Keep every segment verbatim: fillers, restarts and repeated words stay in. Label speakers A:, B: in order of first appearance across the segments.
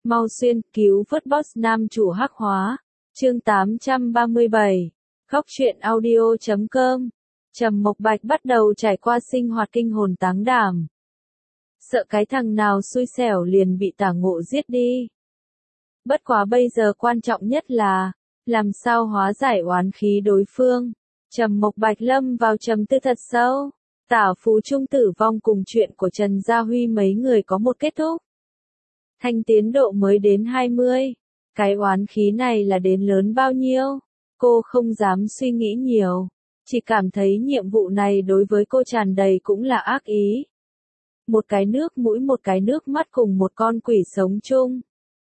A: Mau xuyên, cứu vớt boss nam chủ hắc hóa. Chương tám trăm ba mươi bảy. Góc truyện audio chấm com. Trầm Mộc Bạch bắt đầu trải qua sinh hoạt kinh hồn táng đảm. Sợ cái thằng nào xui xẻo liền bị Tả Ngộ giết đi. Bất quá bây giờ quan trọng nhất là làm sao hóa giải oán khí đối phương. Trầm Mộc Bạch lâm vào trầm tư thật sâu. Tả Phú Trung tử vong cùng chuyện của Trần Gia Huy mấy người có một kết thúc. Thanh tiến độ mới đến hai mươi. Cái oán khí này là đến lớn bao nhiêu? Cô không dám suy nghĩ nhiều. Chỉ cảm thấy nhiệm vụ này đối với cô tràn đầy cũng là ác ý. Một cái nước mũi một cái nước mắt cùng một con quỷ sống chung.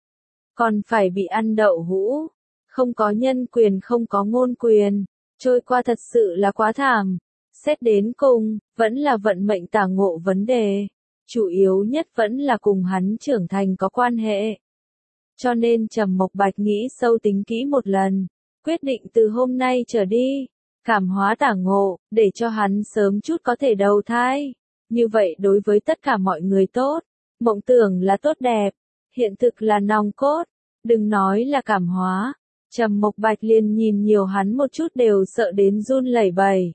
A: Còn phải bị ăn đậu hũ. Không có nhân quyền không có ngôn quyền. Trôi qua thật sự là quá thảm. Xét đến cùng, vẫn là vận mệnh Tả Ngộ vấn đề. Chủ yếu nhất vẫn là cùng hắn trưởng thành có quan hệ. Cho nên Trầm Mộc Bạch nghĩ sâu tính kỹ một lần. Quyết định từ hôm nay trở đi. Cảm hóa Tả Ngộ, để cho hắn sớm chút có thể đầu thai. Như vậy đối với tất cả mọi người tốt. Mộng tưởng là tốt đẹp. Hiện thực là nòng cốt. Đừng nói là cảm hóa. Trầm Mộc Bạch liền nhìn nhiều hắn một chút đều sợ đến run lẩy bẩy.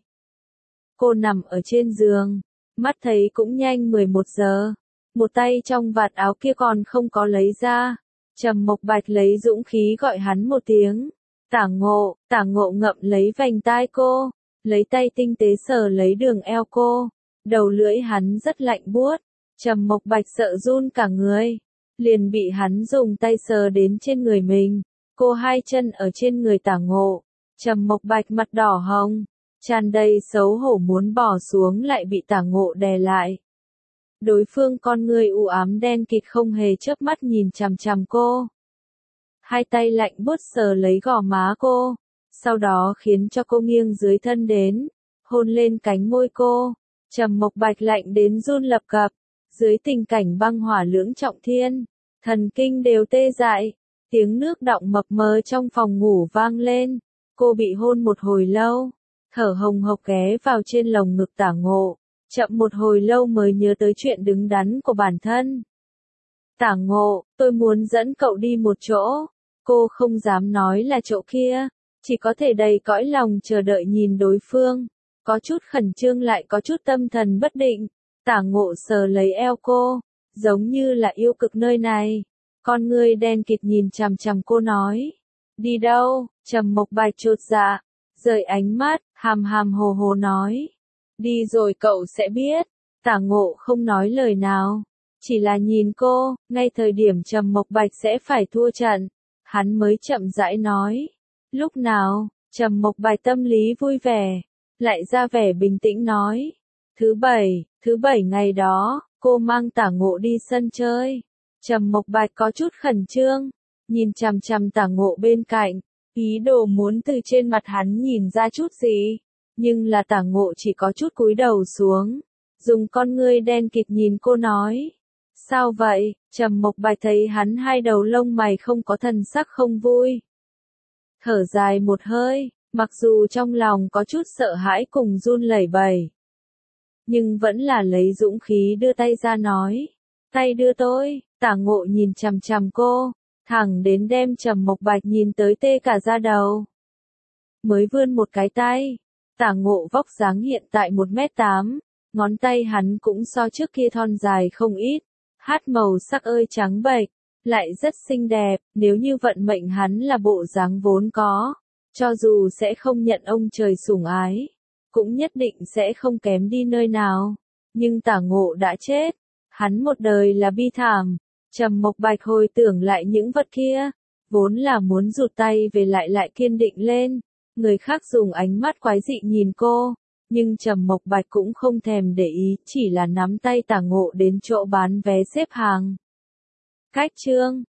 A: Cô nằm ở trên giường. Mắt thấy cũng nhanh mười một giờ. Một tay trong vạt áo kia còn không có lấy ra. Trầm Mộc Bạch lấy dũng khí gọi hắn một tiếng. Tả Ngộ, Tả Ngộ ngậm lấy vành tai cô. Lấy tay tinh tế sờ lấy đường eo cô. Đầu lưỡi hắn rất lạnh buốt. Trầm Mộc Bạch sợ run cả người. Liền bị hắn dùng tay sờ đến trên người mình. Cô hai chân ở trên người Tả Ngộ. Trầm Mộc Bạch mặt đỏ hồng. Tràn đầy xấu hổ muốn bỏ xuống lại bị Tả Ngộ đè lại. Đối phương con người u ám đen kịt không hề chớp mắt nhìn chằm chằm cô. Hai tay lạnh buốt sờ lấy gò má cô. Sau đó khiến cho cô nghiêng dưới thân đến. Hôn lên cánh môi cô. Trầm Mộc Bạch lạnh đến run lập cập. Dưới tình cảnh băng hỏa lưỡng trọng thiên. Thần kinh đều tê dại. Tiếng nước đọng mập mờ trong phòng ngủ vang lên. Cô bị hôn một hồi lâu. Thở hồng hộc ghé vào trên lồng ngực Tả Ngộ. Chậm một hồi lâu mới nhớ tới chuyện đứng đắn của bản thân. Tả Ngộ, tôi muốn dẫn cậu đi một chỗ. Cô không dám nói là chỗ kia. Chỉ có thể đầy cõi lòng chờ đợi nhìn đối phương. Có chút khẩn trương lại có chút tâm thần bất định. Tả Ngộ sờ lấy eo cô. Giống như là yêu cực nơi này. Con ngươi đen kịt nhìn chằm chằm cô nói. Đi đâu? Trầm Mộc Bạch chột dạ. Rời ánh mắt, hàm hàm hồ hồ nói. Đi rồi cậu sẽ biết. Tả Ngộ không nói lời nào. Chỉ là nhìn cô, ngay thời điểm Trầm Mộc Bạch sẽ phải thua trận. Hắn mới chậm rãi nói. Lúc nào? Trầm Mộc Bạch tâm lý vui vẻ. Lại ra vẻ bình tĩnh nói. Thứ bảy, thứ bảy ngày đó, cô mang Tả Ngộ đi sân chơi. Trầm Mộc Bạch có chút khẩn trương. Nhìn chằm chằm Tả Ngộ bên cạnh. Ý đồ muốn từ trên mặt hắn nhìn ra chút gì. Nhưng là Tả Ngộ chỉ có chút cúi đầu xuống. Dùng con ngươi đen kịt nhìn cô nói. Sao vậy? Trầm Mộc Bạch thấy hắn hai đầu lông mày không có thần sắc không vui. Thở dài một hơi, mặc dù trong lòng có chút sợ hãi cùng run lẩy bẩy. Nhưng vẫn là lấy dũng khí đưa tay ra nói. Tay đưa tôi. Tả Ngộ nhìn chằm chằm cô. Thẳng đến đem Trầm Mộc Bạch nhìn tới tê cả da đầu. Mới vươn một cái tay. Tả Ngộ vóc dáng hiện tại một mét tám. Ngón tay hắn cũng so trước kia thon dài không ít. Hát màu sắc ơi trắng bệch. Lại rất xinh đẹp. Nếu như vận mệnh hắn là bộ dáng vốn có. Cho dù sẽ không nhận ông trời sủng ái. Cũng nhất định sẽ không kém đi nơi nào. Nhưng Tả Ngộ đã chết. Hắn một đời là bi thảm. Trầm Mộc Bạch hồi tưởng lại những vật kia, vốn là muốn rụt tay về lại lại kiên định lên. Người khác dùng ánh mắt quái dị nhìn cô, nhưng Trầm Mộc Bạch cũng không thèm để ý, chỉ là nắm tay Tả Ngộ đến chỗ bán vé xếp hàng. Cách chương